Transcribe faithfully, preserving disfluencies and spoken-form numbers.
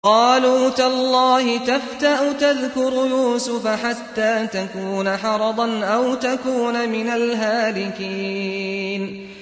قَالُوا تَاللَّهِ تَفْتَأُ تَذْكُرُ يُوسُفَ حَتَّىٰ تَكُونَ حَرَضًا أَوْ تَكُونَ مِنَ الْهَالِكِينَ